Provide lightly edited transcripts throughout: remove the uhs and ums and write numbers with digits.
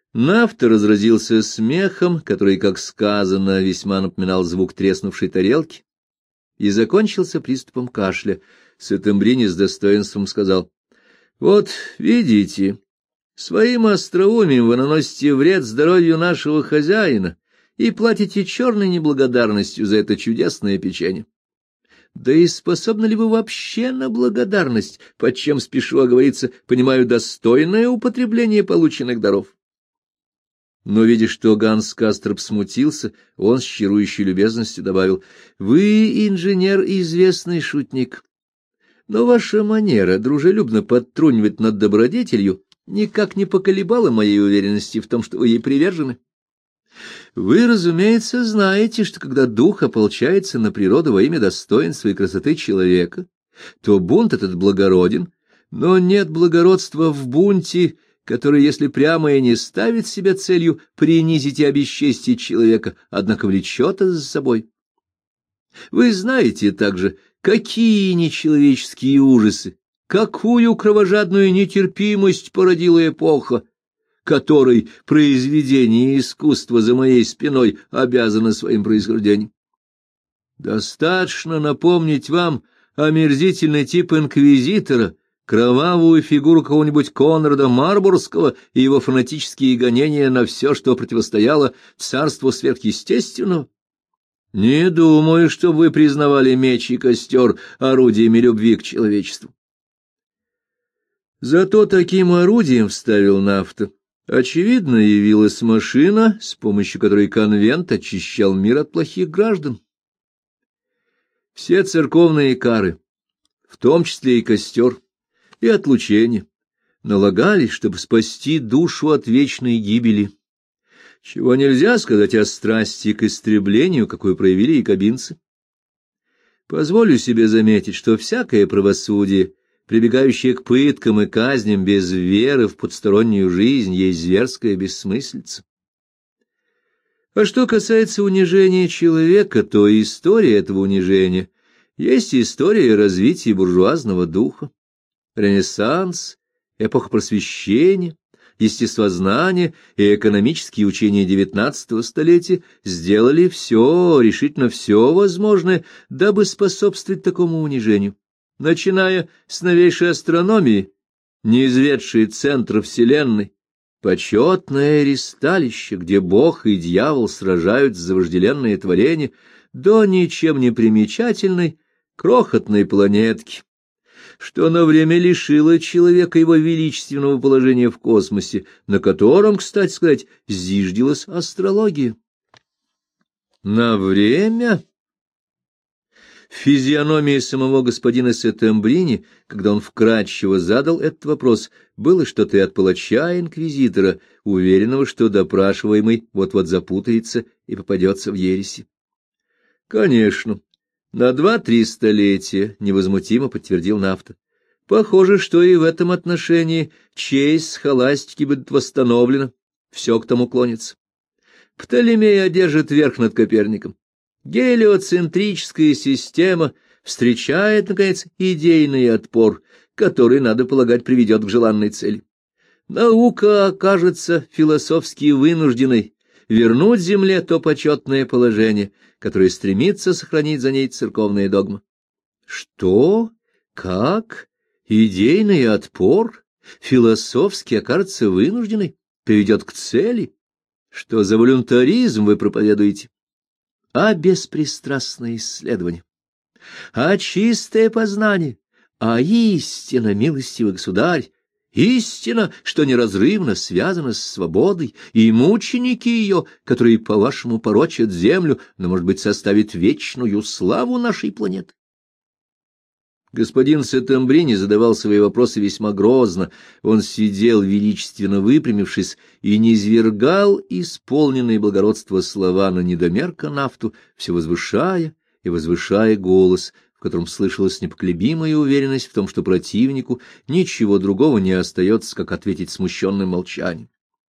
Нафта разразился смехом, который, как сказано, весьма напоминал звук треснувшей тарелки, и закончился приступом кашля. Сеттембрини с достоинством сказал: — Вот, видите, своим остроумием вы наносите вред здоровью нашего хозяина и платите черной неблагодарностью за это чудесное печенье. Да и способны ли вы вообще на благодарность, под чем, спешу оговориться, понимаю достойное употребление полученных даров? Но, видя, что Ганс Кастроп смутился, он с чарующей любезностью добавил: — Вы, инженер, известный шутник, но ваша манера дружелюбно подтрунивать над добродетелью никак не поколебала моей уверенности в том, что вы ей привержены. Вы, разумеется, знаете, что когда дух ополчается на природу во имя достоинства и красоты человека, то бунт этот благороден, но нет благородства в бунте, который, если прямо и не ставит себе целью принизить и обесчестить человека, однако влечет это за собой. Вы знаете также, какие нечеловеческие ужасы, какую кровожадную нетерпимость породила эпоха, которой произведение искусства за моей спиной обязано своим происхождением. Достаточно напомнить вам омерзительный тип инквизитора, кровавую фигуру кого-нибудь Конрада Марбургского и его фанатические гонения на все, что противостояло царству сверхъестественного. Не думаю, что вы признавали меч и костер орудиями любви к человечеству. Зато таким орудием, вставил Нафта, очевидно, явилась машина, с помощью которой конвент очищал мир от плохих граждан. Все церковные кары, в том числе и костер, и отлучение, налагались, чтобы спасти душу от вечной гибели, чего нельзя сказать о страсти к истреблению, какую проявили якобинцы. Позволю себе заметить, что всякое правосудие, прибегающее к пыткам и казням без веры в потустороннюю жизнь, есть зверская бессмыслица. А что касается унижения человека, то история этого унижения есть история развития буржуазного духа. Ренессанс, эпоха просвещения, естествознание и экономические учения XIX столетия сделали все, решительно все возможное, дабы способствовать такому унижению, начиная с новейшей астрономии, неизведшей центра Вселенной, почетное ристалище, где Бог и дьявол сражаются за вожделенное творение, до ничем не примечательной крохотной планетки, что на время лишило человека его величественного положения в космосе, на котором, кстати сказать, зиждилась астрология. На время? В физиономии самого господина Сеттембрини, когда он вкратчиво задал этот вопрос, было что-то и от палача-инквизитора, уверенного, что допрашиваемый вот-вот запутается и попадется в ереси. Конечно. На 2-3 столетия, — невозмутимо подтвердил Нафта. Похоже, что и в этом отношении честь схоластики будет восстановлена, все к тому клонится. Птолемей одержит верх над Коперником. Гелиоцентрическая система встречает, наконец, идейный отпор, который, надо полагать, приведет к желанной цели. Наука окажется философски вынужденной вернуть земле то почетное положение, которое стремится сохранить за ней церковная догма. Что? Как? Идейный отпор? Философски окажется вынужденной? Приведет к цели? Что за волюнтаризм вы проповедуете? А беспристрастное исследование, а чистое познание, а истина, милостивый государь, истина, что неразрывно связана с свободой, и мученики ее, которые, по-вашему, порочат землю, но, может быть, составят вечную славу нашей планеты. Господин Сеттембрини задавал свои вопросы весьма грозно. Он сидел, величественно выпрямившись, и низвергал исполненные благородства слова на недомерка Нафту, все возвышая и возвышая голос, в котором слышалась непоколебимая уверенность в том, что противнику ничего другого не остается, как ответить смущенным молчанием.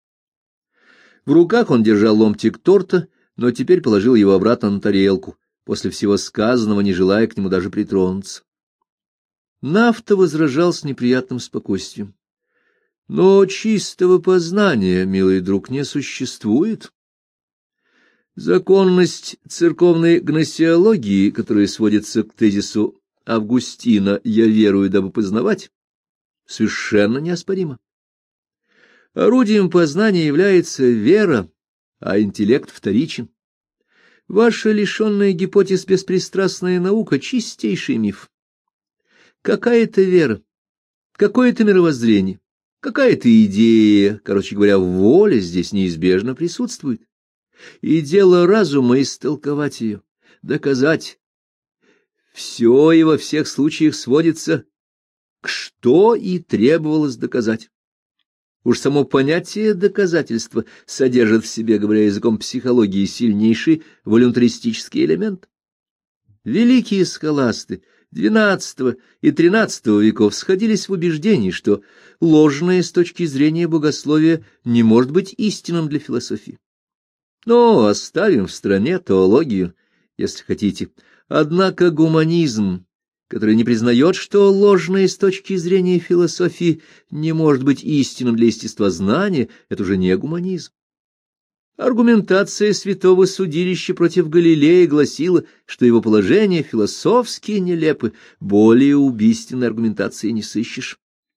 В руках он держал ломтик торта, но теперь положил его обратно на тарелку, после всего сказанного не желая к нему даже притронуться. Нафта возражал с неприятным спокойствием. Но чистого познания, милый друг, не существует. Законность церковной гносеологии, которая сводится к тезису Августина «я верую, дабы познавать», совершенно неоспорима. Орудием познания является вера, а интеллект вторичен. Ваша лишенная гипотез беспристрастная наука — чистейший миф. Какая-то вера, какое-то мировоззрение, какая-то идея, короче говоря, воля здесь неизбежно присутствует. И дело разума истолковать ее, доказать. Все и во всех случаях сводится к что и требовалось доказать. Уж само понятие доказательства содержит в себе, говоря языком психологии, сильнейший волюнтаристический элемент. Великие схоласты XII и XIII веков сходились в убеждении, что ложное с точки зрения богословия не может быть истинным для философии. Но оставим в стороне теологию, если хотите. Однако гуманизм, который не признает, что ложное с точки зрения философии не может быть истинным для естествознания, это уже не гуманизм. Аргументация святого судилища против Галилея гласила, что его положения философски нелепы, более убийственной аргументации не сыщешь.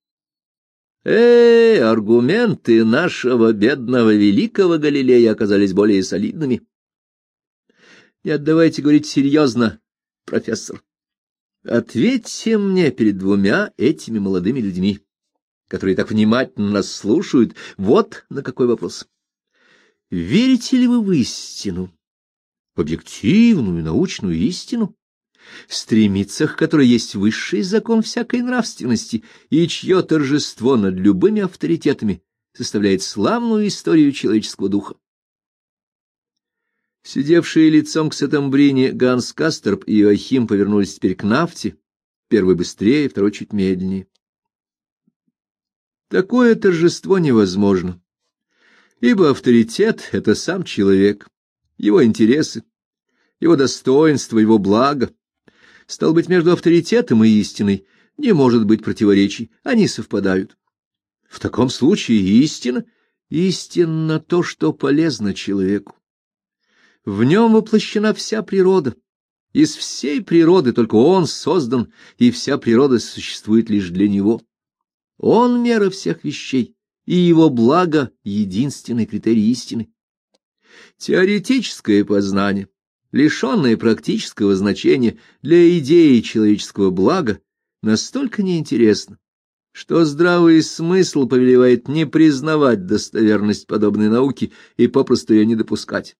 Аргументы нашего бедного великого Галилея оказались более солидными. Нет, давайте говорить серьезно, профессор. Ответьте мне перед двумя этими молодыми людьми, которые так внимательно нас слушают, вот на какой вопрос. Верите ли вы в истину, в объективную научную истину, стремиться к которой есть высший закон всякой нравственности, и чье торжество над любыми авторитетами составляет славную историю человеческого духа? Сидевшие лицом к Сеттембрине Ганс Касторп и Иоахим повернулись теперь к Нафте, первый быстрее, второй чуть медленнее. Такое торжество невозможно, ибо авторитет — это сам человек, его интересы, его достоинство, его благо. Стало быть, между авторитетом и истиной не может быть противоречий, они совпадают. В таком случае истинно то, что полезно человеку. В нем воплощена вся природа. Из всей природы только он создан, и вся природа существует лишь для него. Он — мера всех вещей, и его благо — единственный критерий истины. Теоретическое познание, лишенное практического значения для идеи человеческого блага, настолько неинтересно, что здравый смысл повелевает не признавать достоверность подобной науки и попросту ее не допускать.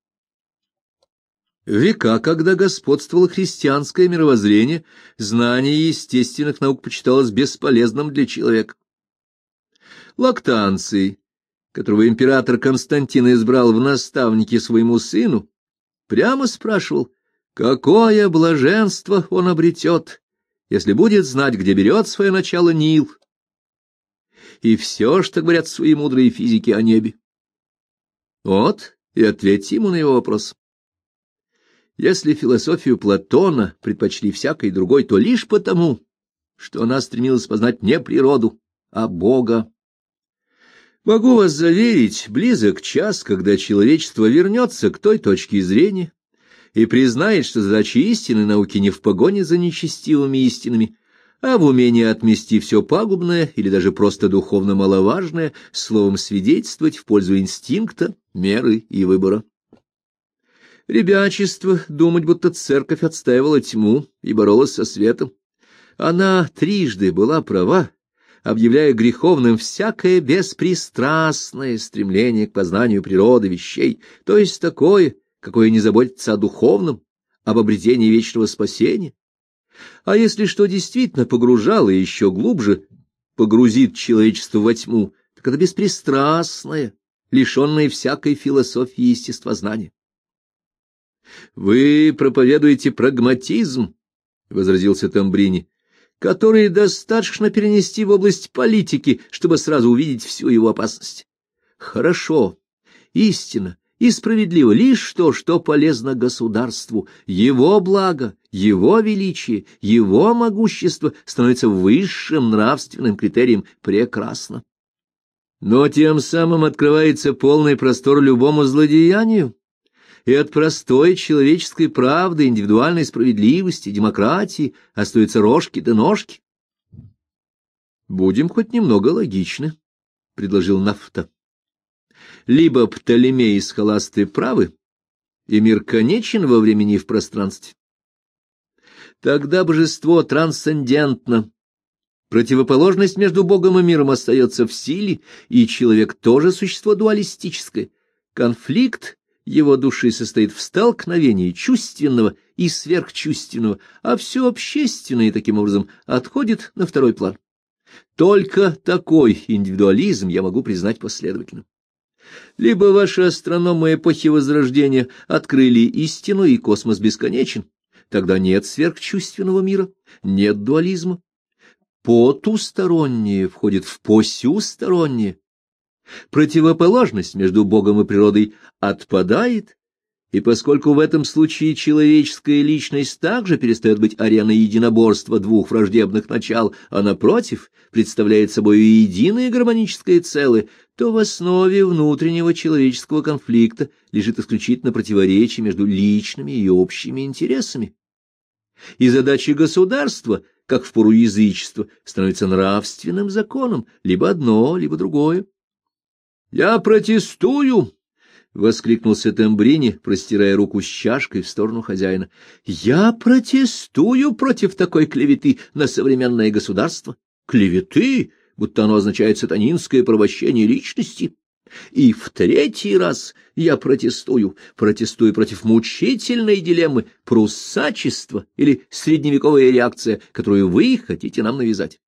В века, когда господствовало христианское мировоззрение, знание естественных наук почиталось бесполезным для человека. Лактанций, которого император Константин избрал в наставники своему сыну, прямо спрашивал, какое блаженство он обретет, если будет знать, где берет свое начало Нил, и все, что говорят свои мудрые физики о небе. Вот и ответьте ему на его вопрос. Если философию Платона предпочли всякой другой, то лишь потому, что она стремилась познать не природу, а Бога. Могу вас заверить, близок час, когда человечество вернется к той точке зрения и признает, что задача истинной науки не в погоне за нечестивыми истинами, а в умении отмести все пагубное или даже просто духовно маловажное, словом свидетельствовать в пользу инстинкта, меры и выбора. Ребячество думать, будто церковь отстаивала тьму и боролась со светом. Она трижды была права, объявляя греховным всякое беспристрастное стремление к познанию природы вещей, то есть такое, какое не заботится о духовном, об обретении вечного спасения. А если что действительно погружало и еще глубже погрузит человечество во тьму, так это беспристрастное, лишенное всякой философии и естествознания. «Вы проповедуете прагматизм», — возразил Сеттембрини, «который достаточно перенести в область политики, чтобы сразу увидеть всю его опасность. Хорошо, истинно и справедливо лишь то, что полезно государству, его благо, его величие, его могущество становится высшим нравственным критерием. Прекрасно. Но тем самым открывается полный простор любому злодеянию, и от простой человеческой правды, индивидуальной справедливости, демократии остаются рожки да ножки. «Будем хоть немного логичны», — предложил Нафта. «Либо Птолемей и схоласты правы, и мир конечен во времени и в пространстве. Тогда божество трансцендентно, противоположность между Богом и миром остается в силе, и человек тоже существо дуалистическое. Конфликт его души состоит в столкновении чувственного и сверхчувственного, а все общественное таким образом отходит на второй план. Только такой индивидуализм я могу признать последовательным. Либо ваши астрономы эпохи Возрождения открыли истину, и космос бесконечен, тогда нет сверхчувственного мира, нет дуализма. Потустороннее входит в посюстороннее. Противоположность между Богом и природой отпадает, и поскольку в этом случае человеческая личность также перестает быть ареной единоборства двух враждебных начал, а напротив представляет собой единое гармоническое целое, то в основе внутреннего человеческого конфликта лежит исключительно противоречие между личными и общими интересами. И задача государства, как в пору язычества, становится нравственным законом, либо одно, либо другое. «Я протестую!» — воскликнул Сеттембрини, простирая руку с чашкой в сторону хозяина. «Я протестую против такой клеветы на современное государство. Клеветы, будто оно означает сатанинское порабощение личности. И в третий раз я протестую против мучительной дилеммы пруссачества или средневековая реакция, которую вы хотите нам навязать.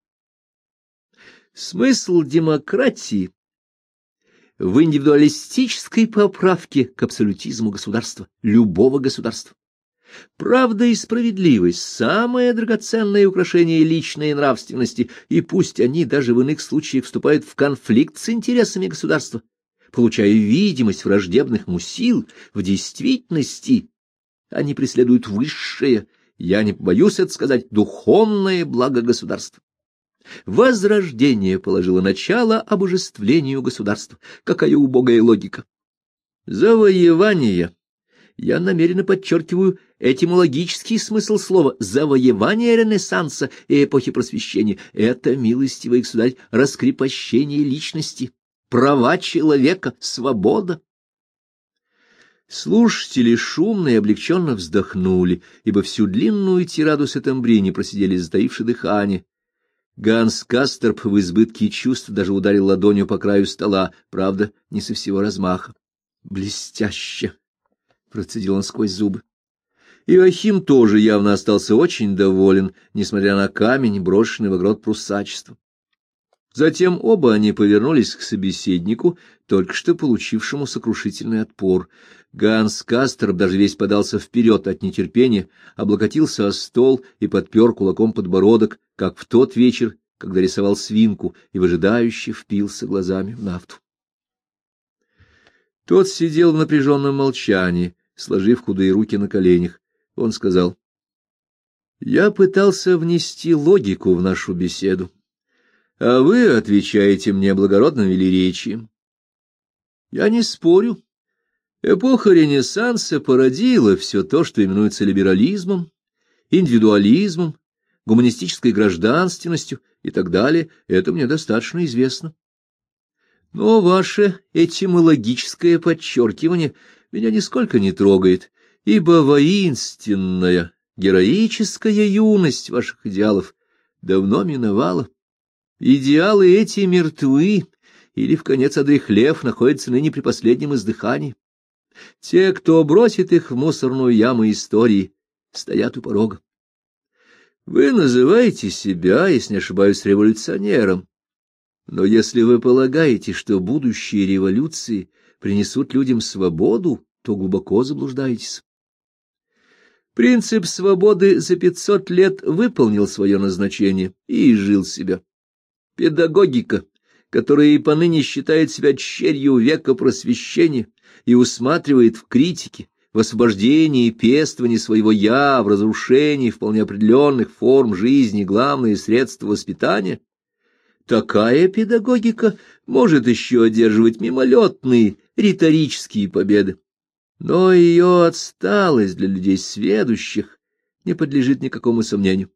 Смысл демократии в индивидуалистической поправке к абсолютизму государства, любого государства. Правда и справедливость — самое драгоценное украшение личной нравственности, и пусть они даже в иных случаях вступают в конфликт с интересами государства, получая видимость враждебных ему сил, в действительности они преследуют высшее, я не побоюсь это сказать, духовное благо государства. Возрождение положило начало обожествлению государства. Какая убогая логика! Завоевание. Я намеренно подчеркиваю этимологический смысл слова «завоевание Ренессанса и эпохи Просвещения» — это, милостивый государь, раскрепощение личности, права человека, свобода. Слушатели шумно и облегченно вздохнули, ибо всю длинную тираду Сеттембрини просидели, затаивши дыхание. Ганс Касторп в избытке чувств даже ударил ладонью по краю стола, правда, не со всего размаха. «Блестяще!» — процедил он сквозь зубы. Иоахим тоже явно остался очень доволен, несмотря на камень, брошенный в грот пруссачества. Затем оба они повернулись к собеседнику, только что получившему сокрушительный отпор. Ганс Касторп даже весь подался вперед от нетерпения, облокотился о стол и подпер кулаком подбородок, как в тот вечер, когда рисовал свинку, и выжидающе впился глазами в Нафту. Тот сидел в напряженном молчании, сложив худые руки на коленях. Он сказал: «Я пытался внести логику в нашу беседу, а вы отвечаете мне благородным велеречием. Я не спорю. Эпоха Ренессанса породила все то, что именуется либерализмом, индивидуализмом, гуманистической гражданственностью и так далее. Это мне достаточно известно. Но ваше этимологическое подчеркивание меня нисколько не трогает, ибо воинственная, героическая юность ваших идеалов давно миновала. Идеалы эти мертвы, или, вконец одряхлев, находятся ныне при последнем издыхании. Те, кто бросит их в мусорную яму истории, стоят у порога. Вы называете себя, если не ошибаюсь, революционером. Но если вы полагаете, что будущие революции принесут людям свободу, то глубоко заблуждаетесь. Принцип свободы за 500 лет выполнил свое назначение и изжил себя. Педагогика, которая и поныне считает себя черью века просвещения и усматривает в критике, в освобождении и пестовании своего «я», в разрушении вполне определенных форм жизни главные средства воспитания, такая педагогика может еще одерживать мимолетные риторические победы. Но ее отсталость для людей сведущих не подлежит никакому сомнению.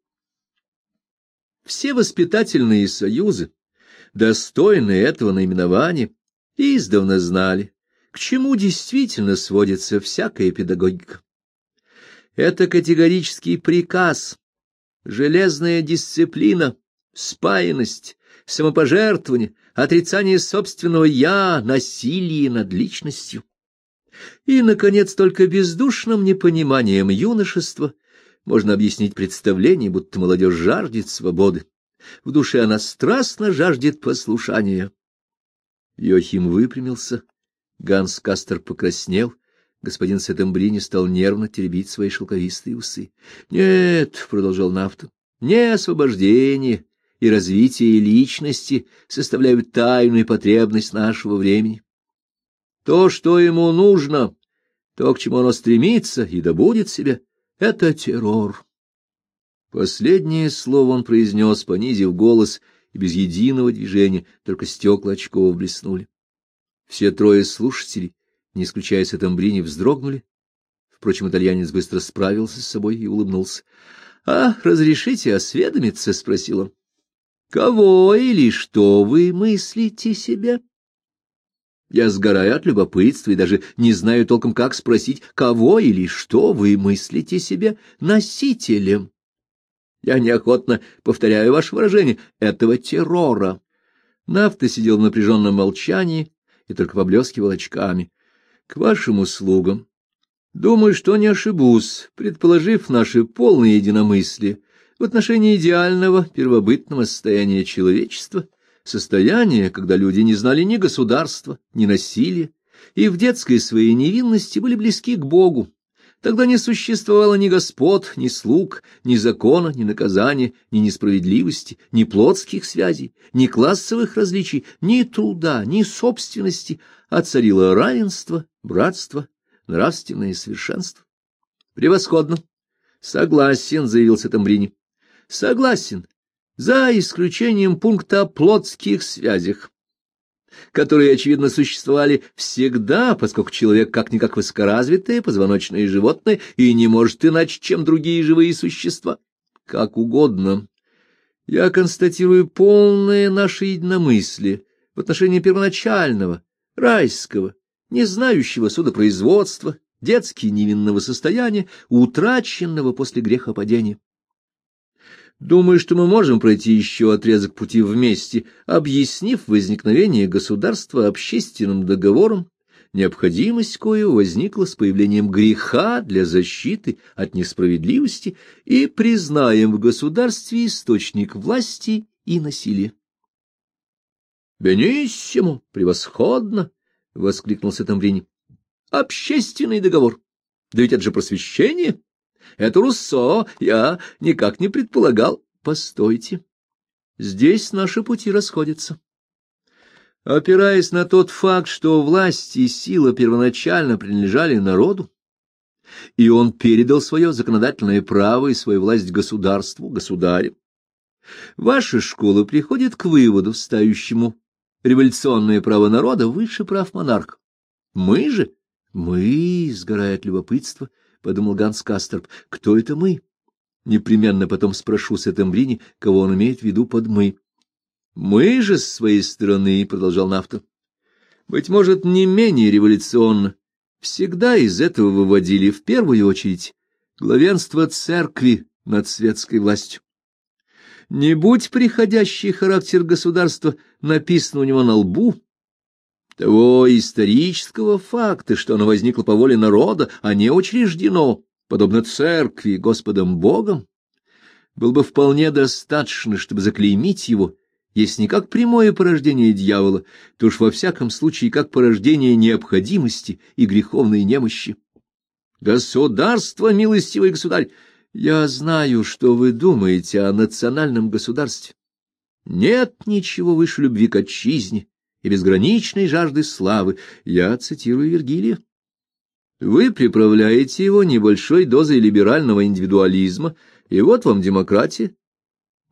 Все воспитательные союзы, достойные этого наименования, издавна знали, к чему действительно сводится всякая педагогика. Это категорический приказ, железная дисциплина, спаянность, самопожертвование, отрицание собственного «я», насилие над личностью. И, наконец, только бездушным непониманием юношества можно объяснить представление, будто молодежь жаждет свободы. В душе она страстно жаждет послушания. Йохим выпрямился, Ганс Кастер покраснел, господин Сеттембрини стал нервно теребить свои шелковистые усы. — Нет, — продолжал Нафта, — не освобождение и развитие личности составляют тайную потребность нашего времени. То, что ему нужно, то, к чему оно стремится и добудет себе, — это террор. Последнее слово он произнес, понизив голос, и без единого движения, только стекла очков блеснули. Все трое слушателей, не исключая Сеттембрини, вздрогнули. Впрочем, итальянец быстро справился с собой и улыбнулся. — А, разрешите осведомиться? — спросил он. — Кого или что вы мыслите себе? Я сгораю от любопытства и даже не знаю толком, как спросить, кого или что вы мыслите себе носителем. Я неохотно повторяю ваше выражение этого террора. Нафта сидел в напряженном молчании и только поблескивал очками. К вашим услугам. Думаю, что не ошибусь, предположив наше полное единомыслие в отношении идеального первобытного состояния человечества, состояние, когда люди не знали ни государства, ни насилия, и в детской своей невинности были близки к Богу. Тогда не существовало ни господ, ни слуг, ни закона, ни наказания, ни несправедливости, ни плотских связей, ни классовых различий, ни труда, ни собственности, а царило равенство, братство, нравственное совершенство. Превосходно. Согласен, заявил Сеттембрини. Согласен, за исключением пункта о плотских связях, которые, очевидно, существовали всегда, поскольку человек как-никак высокоразвитое позвоночное животное и не может иначе, чем другие живые существа. Как угодно. Я констатирую полное наше единомыслие в отношении первоначального, райского, не знающего судопроизводства, детски невинного состояния, утраченного после грехопадения. Думаю, что мы можем пройти еще отрезок пути вместе, объяснив возникновение государства общественным договором, необходимость коего возникла с появлением греха для защиты от несправедливости, и признаем в государстве источник власти и насилия. «Бениссимо! Превосходно!» — воскликнул Сеттембрини. «Общественный договор! Да ведь это же просвещение!» Это Руссо, я никак не предполагал. Постойте, здесь наши пути расходятся. Опираясь на тот факт, что власть и сила первоначально принадлежали народу, и он передал свое законодательное право и свою власть государству, государю, ваша школа приходит к выводу, ставящему революционное право народа выше прав монарха. Мы, сгорая от любопытства, — подумал Ганс Касторп, — кто это мы? Непременно потом спрошу Сеттембрини, кого он имеет в виду под «мы». Мы же, с своей стороны, — продолжал Нафта, — быть может, не менее революционно, всегда из этого выводили в первую очередь главенство церкви над светской властью. Не будь приходящий характер государства написан у него на лбу, того исторического факта, что оно возникло по воле народа, а не учреждено, подобно церкви, Господом Богом, было бы вполне достаточно, чтобы заклеймить его, если не как прямое порождение дьявола, то уж во всяком случае как порождение необходимости и греховной немощи. Государство, милостивый государь, я знаю, что вы думаете о национальном государстве. Нет ничего выше любви к отчизне и безграничной жажды славы, я цитирую Вергилия. Вы приправляете его небольшой дозой либерального индивидуализма, и вот вам демократия.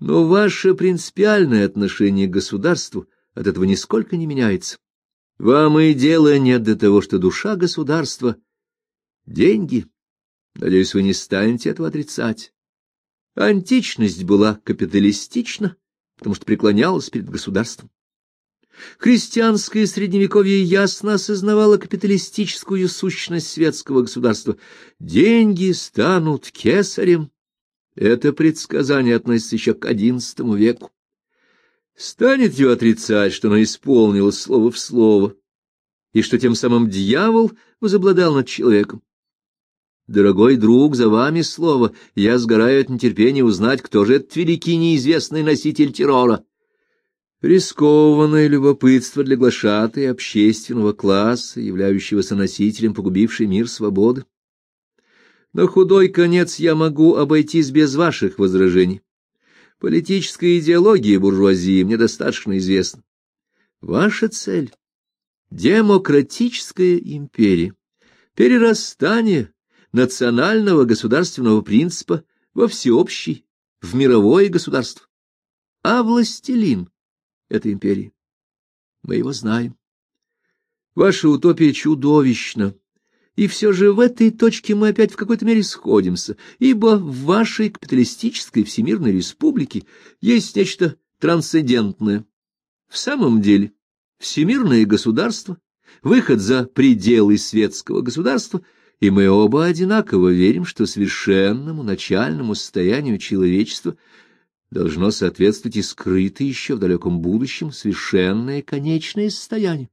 Но ваше принципиальное отношение к государству от этого нисколько не меняется. Вам и дела нет до того, что душа государства — деньги. Надеюсь, вы не станете этого отрицать. Античность была капиталистична, потому что преклонялась перед государством. Христианское средневековье ясно осознавало капиталистическую сущность светского государства. Деньги станут кесарем. Это предсказание относится еще к XI веку. Станете вы отрицать, что оно исполнилось слово в слово, и что тем самым дьявол возобладал над человеком? Дорогой друг, за вами слово. Я сгораю от нетерпения узнать, кто же этот великий неизвестный носитель террора. Рискованное любопытство для глашатая общественного класса, являющегося носителем погубившей мир свободы. На худой конец я могу обойтись без ваших возражений. Политическая идеология буржуазии мне достаточно известна. Ваша цель — демократическая империя, перерастание национального государственного принципа во всеобщий, в мировое государство. А властелин этой империи, мы его знаем. Ваша утопия чудовищна, и все же в этой точке мы опять в какой-то мере сходимся, ибо в вашей капиталистической всемирной республике есть нечто трансцендентное. В самом деле, всемирное государство, выход за пределы светского государства, и мы оба одинаково верим, что совершенному начальному состоянию человечества должно соответствовать и скрытое еще в далеком будущем совершенное конечное состояние.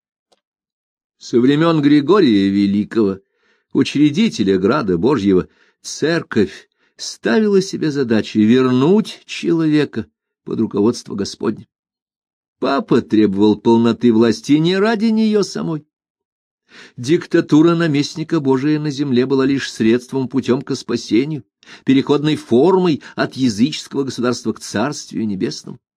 Со времен Григория Великого, учредителя Града Божьего, церковь ставила себе задачей вернуть человека под руководство Господне. Папа требовал полноты власти не ради нее самой. Диктатура наместника Божия на земле была лишь средством, путем к спасению, переходной формой от языческого государства к Царствию Небесному.